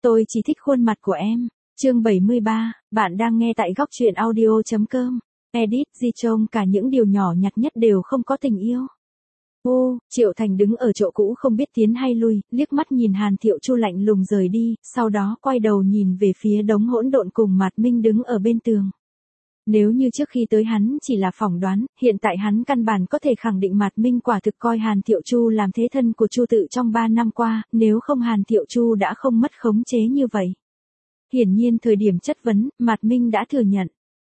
Tôi chỉ thích khuôn mặt của em. Chương 73, bạn đang nghe tại góc truyện audio.com. Edit, Di trông cả những điều nhỏ nhặt nhất đều không có tình yêu. Ô, Triệu Thành đứng ở chỗ cũ không biết tiến hay lui, liếc mắt nhìn Hàn Thiệu Chu lạnh lùng rời đi, sau đó quay đầu nhìn về phía đống hỗn độn cùng Mạt Minh đứng ở bên tường. Nếu như trước khi tới hắn chỉ là phỏng đoán, hiện tại hắn căn bản có thể khẳng định Mạt Minh quả thực coi Hàn Thiệu Chu làm thế thân của Chu Tự trong 3 năm qua, nếu không Hàn Thiệu Chu đã không mất khống chế như vậy. Hiển nhiên thời điểm chất vấn, Mạt Minh đã thừa nhận.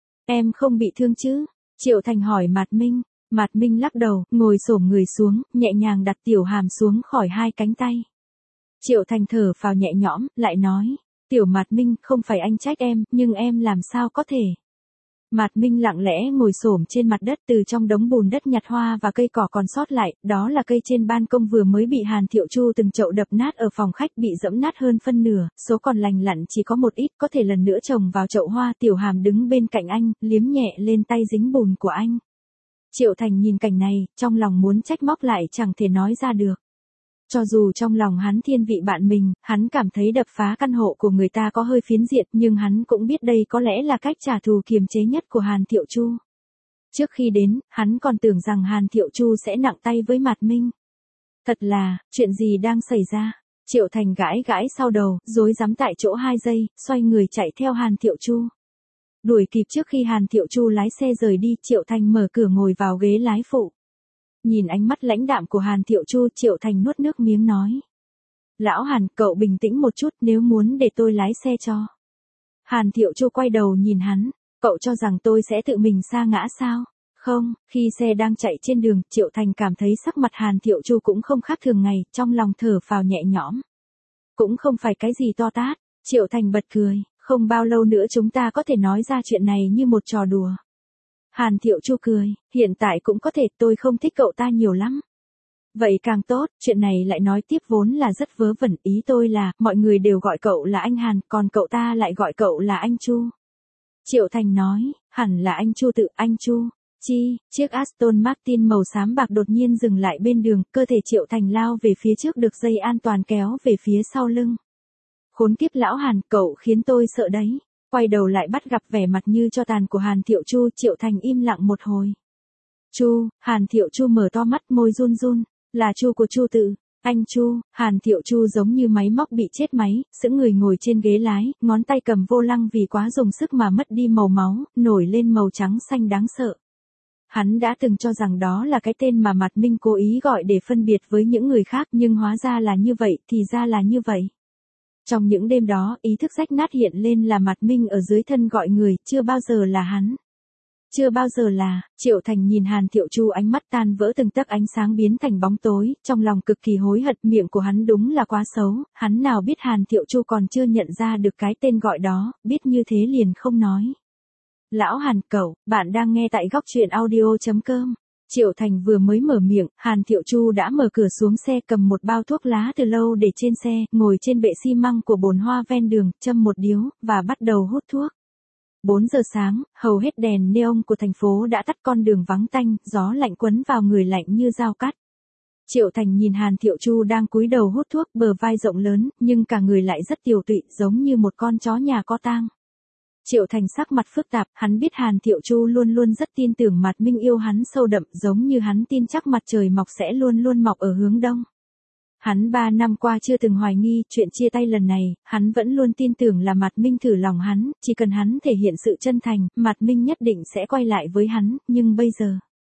Em không bị thương chứ? Triệu Thành hỏi Mạt Minh. Mạt Minh lắc đầu, ngồi xổm người xuống, nhẹ nhàng đặt tiểu hàm xuống khỏi hai cánh tay. Triệu Thành thở phào nhẹ nhõm, lại nói. Tiểu Mạt Minh, không phải anh trách em, nhưng em làm sao có thể? Mạt Minh lặng lẽ ngồi xổm trên mặt đất từ trong đống bùn đất nhặt hoa và cây cỏ còn sót lại, đó là cây trên ban công vừa mới bị Hàn Thiệu Chu từng chậu đập nát ở phòng khách bị dẫm nát hơn phân nửa, số còn lành lặn chỉ có một ít có thể lần nữa trồng vào chậu hoa. Tiểu Hàm đứng bên cạnh anh, liếm nhẹ lên tay dính bùn của anh. Triệu Thành nhìn cảnh này, trong lòng muốn trách móc lại chẳng thể nói ra được. Cho dù trong lòng hắn thiên vị bạn mình, hắn cảm thấy đập phá căn hộ của người ta có hơi phiến diện, nhưng hắn cũng biết đây có lẽ là cách trả thù kiềm chế nhất của Hàn Thiệu Chu. Trước khi đến, hắn còn tưởng rằng Hàn Thiệu Chu sẽ nặng tay với Mạt Minh. Thật là, chuyện gì đang xảy ra? Triệu Thành gãi gãi sau đầu, rối rắm tại chỗ 2 giây, xoay người chạy theo Hàn Thiệu Chu. Đuổi kịp trước khi Hàn Thiệu Chu lái xe rời đi, Triệu Thành mở cửa ngồi vào ghế lái phụ. Nhìn ánh mắt lãnh đạm của Hàn Thiệu Chu, Triệu Thành nuốt nước miếng nói. Lão Hàn, cậu bình tĩnh một chút, nếu muốn để tôi lái xe cho. Hàn Thiệu Chu quay đầu nhìn hắn, cậu cho rằng tôi sẽ tự mình sa ngã sao? Không, khi xe đang chạy trên đường, Triệu Thành cảm thấy sắc mặt Hàn Thiệu Chu cũng không khác thường ngày, trong lòng thở phào nhẹ nhõm. Cũng không phải cái gì to tát, Triệu Thành bật cười, không bao lâu nữa chúng ta có thể nói ra chuyện này như một trò đùa. Hàn Thiệu Chu cười, hiện tại cũng có thể, tôi không thích cậu ta nhiều lắm. Vậy càng tốt, chuyện này lại nói tiếp vốn là rất vớ vẩn, ý tôi là, mọi người đều gọi cậu là anh Hàn, còn cậu ta lại gọi cậu là anh Chu. Triệu Thành nói, hẳn là anh Chu Tự, anh Chu. Chiếc Aston Martin màu xám bạc đột nhiên dừng lại bên đường, cơ thể Triệu Thành lao về phía trước được dây an toàn kéo về phía sau lưng. Khốn kiếp lão Hàn, cậu khiến tôi sợ đấy. Quay đầu lại bắt gặp vẻ mặt như tro tàn của Hàn Thiệu Chu, Triệu Thành im lặng một hồi. Chu, Hàn Thiệu Chu mở to mắt, môi run run, là Chu của Chu Tự, anh Chu. Hàn Thiệu Chu giống như máy móc bị chết máy, sững người ngồi trên ghế lái, ngón tay cầm vô lăng vì quá dùng sức mà mất đi màu máu, nổi lên màu trắng xanh đáng sợ. Hắn đã từng cho rằng đó là cái tên mà Mạt Minh cố ý gọi để phân biệt với những người khác, nhưng hóa ra là như vậy, thì ra là như vậy. Trong những đêm đó, ý thức rách nát hiện lên là Mạt Minh ở dưới thân gọi người, chưa bao giờ là hắn. Chưa bao giờ là, Triệu Thành nhìn Hàn Thiệu Chu ánh mắt tan vỡ từng tấc ánh sáng biến thành bóng tối, trong lòng cực kỳ hối hận, miệng của hắn đúng là quá xấu, hắn nào biết Hàn Thiệu Chu còn chưa nhận ra được cái tên gọi đó, biết như thế liền không nói. Lão Hàn, cậu, bạn đang nghe tại góc truyện audio.com. Triệu Thành vừa mới mở miệng, Hàn Thiệu Chu đã mở cửa xuống xe, cầm một bao thuốc lá từ lâu để trên xe, ngồi trên bệ xi măng của bồn hoa ven đường, châm một điếu, và bắt đầu hút thuốc. 4 giờ sáng, hầu hết đèn neon của thành phố đã tắt, con đường vắng tanh, gió lạnh quấn vào người lạnh như dao cắt. Triệu Thành nhìn Hàn Thiệu Chu đang cúi đầu hút thuốc, bờ vai rộng lớn, nhưng cả người lại rất tiều tụy, giống như một con chó nhà có tang. Triệu Thành sắc mặt phức tạp, hắn biết Hàn Thiệu Chu luôn luôn rất tin tưởng Mạt Minh yêu hắn sâu đậm, giống như hắn tin chắc mặt trời mọc sẽ luôn luôn mọc ở hướng đông. Hắn 3 năm qua chưa từng hoài nghi, chuyện chia tay lần này, hắn vẫn luôn tin tưởng là Mạt Minh thử lòng hắn, chỉ cần hắn thể hiện sự chân thành, Mạt Minh nhất định sẽ quay lại với hắn, nhưng bây giờ,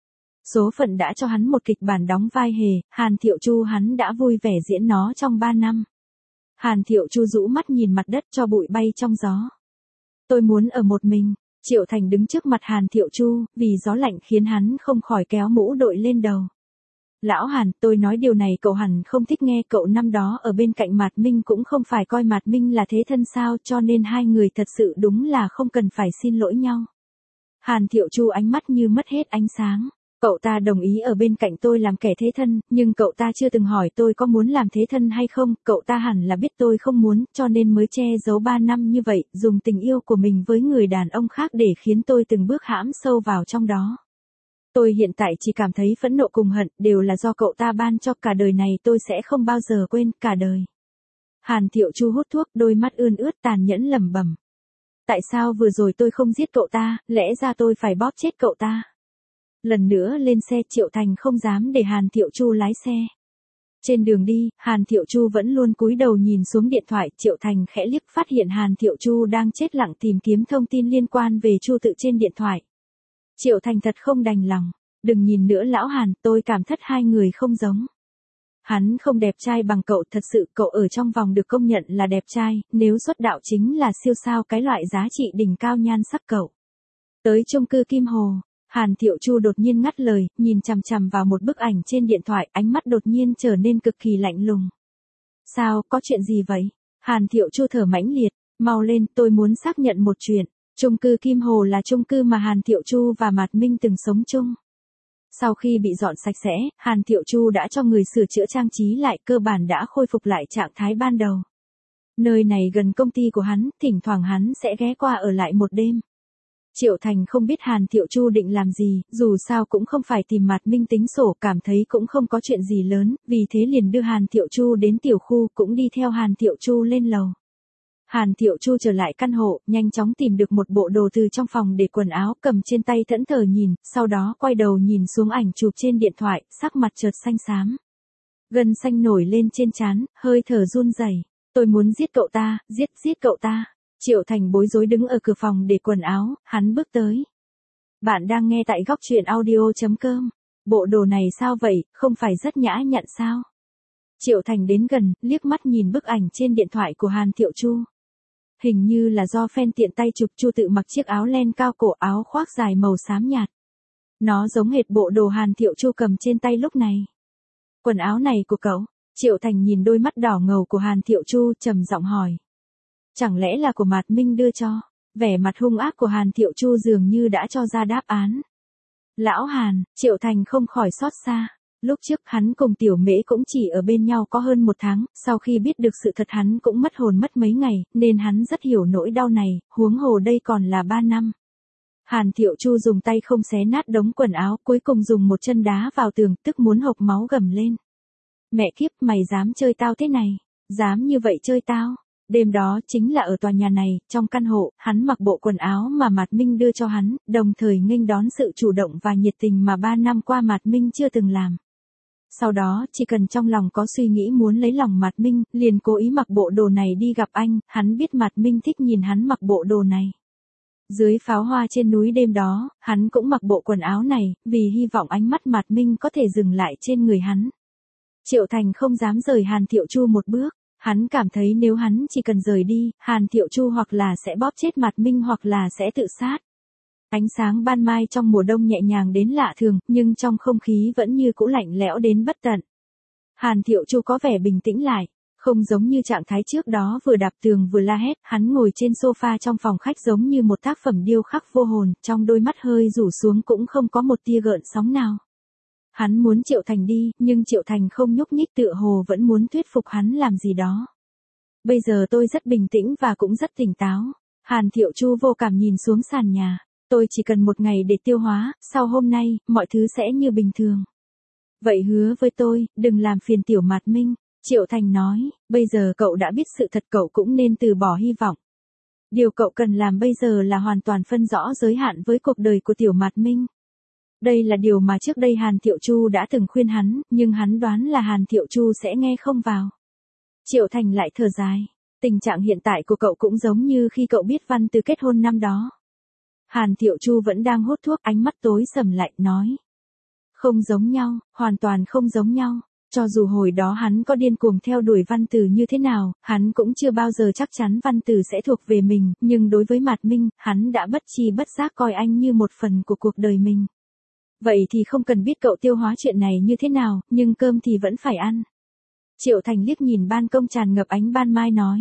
số phận đã cho hắn một kịch bản đóng vai hề, Hàn Thiệu Chu hắn đã vui vẻ diễn nó trong 3 năm. Hàn Thiệu Chu rũ mắt nhìn mặt đất cho bụi bay trong gió. Tôi muốn ở một mình. Triệu Thành đứng trước mặt Hàn Thiệu Chu, vì gió lạnh khiến hắn không khỏi kéo mũ đội lên đầu. Lão Hàn, tôi nói điều này cậu hẳn không thích nghe, cậu năm đó ở bên cạnh Mạt Minh cũng không phải coi Mạt Minh là thế thân sao, cho nên hai người thật sự đúng là không cần phải xin lỗi nhau. Hàn Thiệu Chu ánh mắt như mất hết ánh sáng. Cậu ta đồng ý ở bên cạnh tôi làm kẻ thế thân, nhưng cậu ta chưa từng hỏi tôi có muốn làm thế thân hay không, cậu ta hẳn là biết tôi không muốn, cho nên mới che giấu 3 năm như vậy, dùng tình yêu của mình với người đàn ông khác để khiến tôi từng bước hãm sâu vào trong đó. Tôi hiện tại chỉ cảm thấy phẫn nộ cùng hận, đều là do cậu ta ban cho, cả đời này tôi sẽ không bao giờ quên, cả đời. Hàn Thiệu Chu hút thuốc, đôi mắt ươn ướt tàn nhẫn lẩm bẩm. Tại sao vừa rồi tôi không giết cậu ta, lẽ ra tôi phải bóp chết cậu ta. Lần nữa lên xe, Triệu Thành không dám để Hàn Thiệu Chu lái xe. Trên đường đi, Hàn Thiệu Chu vẫn luôn cúi đầu nhìn xuống điện thoại, Triệu Thành khẽ liếc phát hiện Hàn Thiệu Chu đang chết lặng tìm kiếm thông tin liên quan về Chu Tự trên điện thoại. Triệu Thành thật không đành lòng, đừng nhìn nữa lão Hàn, tôi cảm thất hai người không giống. Hắn không đẹp trai bằng cậu, thật sự cậu ở trong vòng được công nhận là đẹp trai, nếu xuất đạo chính là siêu sao cái loại giá trị đỉnh cao nhan sắc cậu. Tới chung cư Kim Hồ, Hàn Thiệu Chu đột nhiên ngắt lời, nhìn chằm chằm vào một bức ảnh trên điện thoại, ánh mắt đột nhiên trở nên cực kỳ lạnh lùng. Sao, có chuyện gì vậy? Hàn Thiệu Chu thở mãnh liệt, mau lên, tôi muốn xác nhận một chuyện. Chung cư Kim Hồ là chung cư mà Hàn Thiệu Chu và Mạt Minh từng sống chung. Sau khi bị dọn sạch sẽ, Hàn Thiệu Chu đã cho người sửa chữa trang trí lại, cơ bản đã khôi phục lại trạng thái ban đầu. Nơi này gần công ty của hắn, thỉnh thoảng hắn sẽ ghé qua ở lại một đêm. Triệu Thành không biết Hàn Thiệu Chu định làm gì, dù sao cũng không phải tìm Mạt Minh tính sổ, cảm thấy cũng không có chuyện gì lớn, vì thế liền đưa Hàn Thiệu Chu đến tiểu khu, cũng đi theo Hàn Thiệu Chu lên lầu. Hàn Thiệu Chu trở lại căn hộ, nhanh chóng tìm được một bộ đồ từ trong phòng để quần áo, cầm trên tay thẫn thờ nhìn, sau đó quay đầu nhìn xuống ảnh chụp trên điện thoại, sắc mặt chợt xanh xám. Gân xanh nổi lên trên trán, hơi thở run rẩy. Tôi muốn giết cậu ta, giết cậu ta. Triệu Thành bối rối đứng ở cửa phòng để quần áo, hắn bước tới. Bạn đang nghe tại góc truyện audio.com. Bộ đồ này sao vậy, không phải rất nhã nhặn sao? Triệu Thành đến gần, liếc mắt nhìn bức ảnh trên điện thoại của Hàn Thiệu Chu. Hình như là do fan tiện tay chụp, Chu Tự mặc chiếc áo len cao cổ, áo khoác dài màu xám nhạt. Nó giống hệt bộ đồ Hàn Thiệu Chu cầm trên tay lúc này. Quần áo này của cậu? Triệu Thành nhìn đôi mắt đỏ ngầu của Hàn Thiệu Chu, trầm giọng hỏi. Chẳng lẽ là của Mạt Minh đưa cho? Vẻ mặt hung ác của Hàn Thiệu Chu dường như đã cho ra đáp án. Lão Hàn, Triệu Thành không khỏi xót xa. Lúc trước hắn cùng Tiểu Mễ cũng chỉ ở bên nhau có hơn 1 tháng, sau khi biết được sự thật hắn cũng mất hồn mất mấy ngày, nên hắn rất hiểu nỗi đau này, huống hồ đây còn là 3 năm. Hàn Thiệu Chu dùng tay không xé nát đống quần áo, cuối cùng dùng một chân đá vào tường, tức muốn hộc máu gầm lên. Mẹ kiếp, mày dám chơi tao thế này? Dám như vậy chơi tao? Đêm đó chính là ở tòa nhà này, trong căn hộ, hắn mặc bộ quần áo mà Mạt Minh đưa cho hắn, đồng thời nghênh đón sự chủ động và nhiệt tình mà 3 năm qua Mạt Minh chưa từng làm. Sau đó, chỉ cần trong lòng có suy nghĩ muốn lấy lòng Mạt Minh, liền cố ý mặc bộ đồ này đi gặp anh, hắn biết Mạt Minh thích nhìn hắn mặc bộ đồ này. Dưới pháo hoa trên núi đêm đó, hắn cũng mặc bộ quần áo này, vì hy vọng ánh mắt Mạt Minh có thể dừng lại trên người hắn. Triệu Thành không dám rời Hàn Thiệu Chu một bước, hắn cảm thấy nếu hắn chỉ cần rời đi, Hàn Thiệu Chu hoặc là sẽ bóp chết Mạt Minh hoặc là sẽ tự sát. Ánh sáng ban mai trong mùa đông nhẹ nhàng đến lạ thường, nhưng trong không khí vẫn như cũ lạnh lẽo đến bất tận. Hàn Thiệu Chu có vẻ bình tĩnh lại, không giống như trạng thái trước đó vừa đạp tường vừa la hét, hắn ngồi trên sofa trong phòng khách giống như một tác phẩm điêu khắc vô hồn, trong đôi mắt hơi rủ xuống cũng không có một tia gợn sóng nào. Hắn muốn Triệu Thành đi, nhưng Triệu Thành không nhúc nhích, tựa hồ vẫn muốn thuyết phục hắn làm gì đó. Bây giờ tôi rất bình tĩnh và cũng rất tỉnh táo. Hàn Thiệu Chu vô cảm nhìn xuống sàn nhà. Tôi chỉ cần 1 ngày để tiêu hóa, sau hôm nay, mọi thứ sẽ như bình thường. Vậy hứa với tôi, đừng làm phiền Tiểu Mạt Minh. Triệu Thành nói, bây giờ cậu đã biết sự thật, cậu cũng nên từ bỏ hy vọng. Điều cậu cần làm bây giờ là hoàn toàn phân rõ giới hạn với cuộc đời của Tiểu Mạt Minh. Đây là điều mà trước đây Hàn Thiệu Chu đã từng khuyên hắn, nhưng hắn đoán là Hàn Thiệu Chu sẽ nghe không vào. Triệu Thành lại thở dài. Tình trạng hiện tại của cậu cũng giống như khi cậu biết Văn Từ kết hôn năm đó. Hàn Thiệu Chu vẫn đang hút thuốc, ánh mắt tối sầm lại, nói. Không giống nhau, hoàn toàn không giống nhau. Cho dù hồi đó hắn có điên cuồng theo đuổi Văn Từ như thế nào, hắn cũng chưa bao giờ chắc chắn Văn Từ sẽ thuộc về mình, nhưng đối với Mạt Minh, hắn đã bất tri bất giác coi anh như một phần của cuộc đời mình. Vậy thì không cần biết cậu tiêu hóa chuyện này như thế nào, nhưng cơm thì vẫn phải ăn. Triệu Thành liếc nhìn ban công tràn ngập ánh ban mai nói.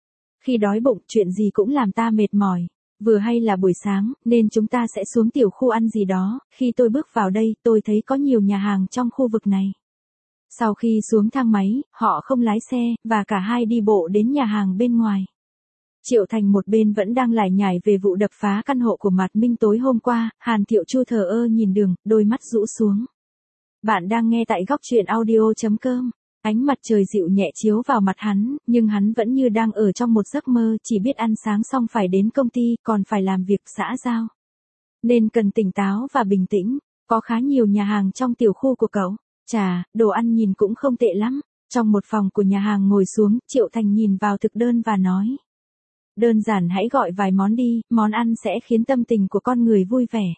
Khi đói bụng, chuyện gì cũng làm ta mệt mỏi. Vừa hay là buổi sáng, nên chúng ta sẽ xuống tiểu khu ăn gì đó. Khi tôi bước vào đây, tôi thấy có nhiều nhà hàng trong khu vực này. Sau khi xuống thang máy, họ không lái xe, và cả hai đi bộ đến nhà hàng bên ngoài. Triệu Thành một bên vẫn đang lải nhải về vụ đập phá căn hộ của Mạt Minh tối hôm qua, Hàn Thiệu Chu thờ ơ nhìn đường, đôi mắt rũ xuống. Bạn đang nghe tại góc truyện audio.com. Ánh mặt trời dịu nhẹ chiếu vào mặt hắn, nhưng hắn vẫn như đang ở trong một giấc mơ, chỉ biết ăn sáng xong phải đến công ty, còn phải làm việc xã giao. Nên cần tỉnh táo và bình tĩnh, có khá nhiều nhà hàng trong tiểu khu của cậu. Chà, đồ ăn nhìn cũng không tệ lắm. Trong một phòng của nhà hàng ngồi xuống, Triệu Thành nhìn vào thực đơn và nói. Đơn giản hãy gọi vài món đi, món ăn sẽ khiến tâm tình của con người vui vẻ.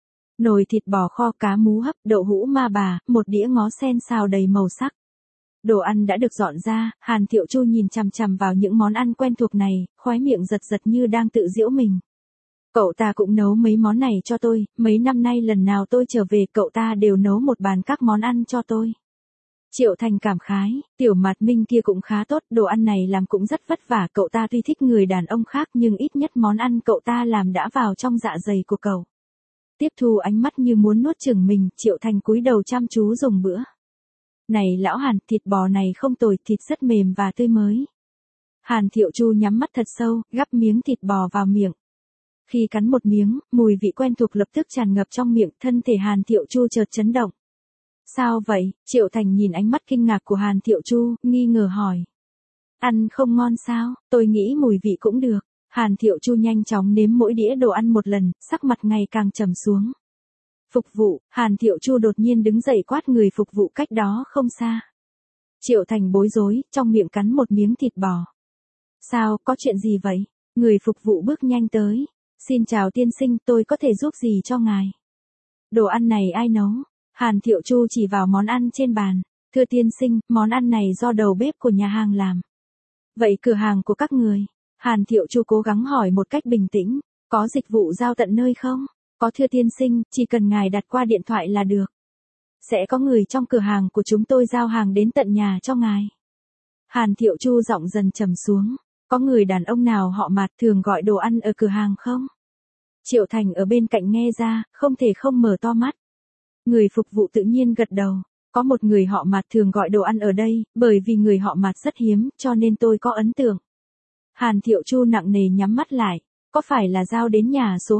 Nồi thịt bò kho, cá mú hấp, đậu hũ ma bà, một đĩa ngó sen xào đầy màu sắc. Đồ ăn đã được dọn ra, Hàn Thiệu Chu nhìn chằm chằm vào những món ăn quen thuộc này, khóe miệng giật giật như đang tự giễu mình. Cậu ta cũng nấu mấy món này cho tôi, mấy năm nay lần nào tôi trở về cậu ta đều nấu một bàn các món ăn cho tôi. Triệu Thành cảm khái, Tiểu Mạt Minh kia cũng khá tốt, đồ ăn này làm cũng rất vất vả, cậu ta tuy thích người đàn ông khác nhưng ít nhất món ăn cậu ta làm đã vào trong dạ dày của cậu. Tiếp thu ánh mắt như muốn nuốt chửng mình, Triệu Thành cúi đầu chăm chú dùng bữa. Này lão Hàn, thịt bò này không tồi, thịt rất mềm và tươi mới. Hàn Thiệu Chu nhắm mắt thật sâu, gắp miếng thịt bò vào miệng. Khi cắn một miếng, mùi vị quen thuộc lập tức tràn ngập trong miệng, thân thể Hàn Thiệu Chu chợt chấn động. Sao vậy? Triệu Thành nhìn ánh mắt kinh ngạc của Hàn Thiệu Chu, nghi ngờ hỏi. Ăn không ngon sao? Tôi nghĩ mùi vị cũng được. Hàn Thiệu Chu nhanh chóng nếm mỗi đĩa đồ ăn một lần, sắc mặt ngày càng trầm xuống. Phục vụ, Hàn Thiệu Chu đột nhiên đứng dậy quát người phục vụ cách đó không xa. Triệu Thành bối rối, trong miệng cắn một miếng thịt bò. Sao, có chuyện gì vậy? Người phục vụ bước nhanh tới. Xin chào tiên sinh, tôi có thể giúp gì cho ngài? Đồ ăn này ai nấu? Hàn Thiệu Chu chỉ vào món ăn trên bàn. Thưa tiên sinh, món ăn này do đầu bếp của nhà hàng làm. Vậy cửa hàng của các người? Hàn Thiệu Chu cố gắng hỏi một cách bình tĩnh. Có dịch vụ giao tận nơi không? Có thưa tiên sinh, chỉ cần ngài đặt qua điện thoại là được. Sẽ có người trong cửa hàng của chúng tôi giao hàng đến tận nhà cho ngài. Hàn Thiệu Chu giọng dần trầm xuống. Có người đàn ông nào họ Mạt thường gọi đồ ăn ở cửa hàng không? Triệu Thành ở bên cạnh nghe ra, không thể không mở to mắt. Người phục vụ tự nhiên gật đầu. Có một người họ Mạt thường gọi đồ ăn ở đây, bởi vì người họ Mạt rất hiếm, cho nên tôi có ấn tượng. Hàn Thiệu Chu nặng nề nhắm mắt lại. Có phải là giao đến nhà số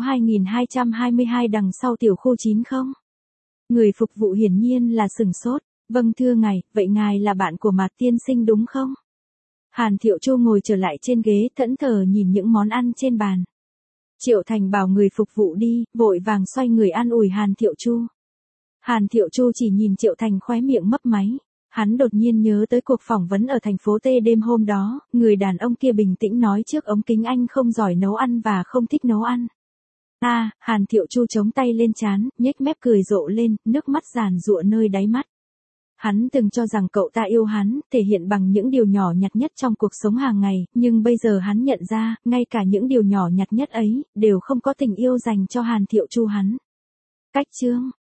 2222 đằng sau tiểu khu 9 không? Người phục vụ hiển nhiên là sửng sốt. Vâng thưa ngài, vậy ngài là bạn của Mạt tiên sinh đúng không? Hàn Thiệu Chu ngồi trở lại trên ghế thẫn thờ nhìn những món ăn trên bàn. Triệu Thành bảo người phục vụ đi, vội vàng xoay người an ủi Hàn Thiệu Chu. Hàn Thiệu Chu chỉ nhìn Triệu Thành khóe miệng mấp máy. Hắn đột nhiên nhớ tới cuộc phỏng vấn ở thành phố T đêm hôm đó, người đàn ông kia bình tĩnh nói trước ống kính anh không giỏi nấu ăn và không thích nấu ăn. Hàn Thiệu Chu chống tay lên trán, nhếch mép cười rộ lên, nước mắt giàn giụa nơi đáy mắt. Hắn từng cho rằng cậu ta yêu hắn, thể hiện bằng những điều nhỏ nhặt nhất trong cuộc sống hàng ngày, nhưng bây giờ hắn nhận ra, ngay cả những điều nhỏ nhặt nhất ấy, đều không có tình yêu dành cho Hàn Thiệu Chu hắn. Cách chương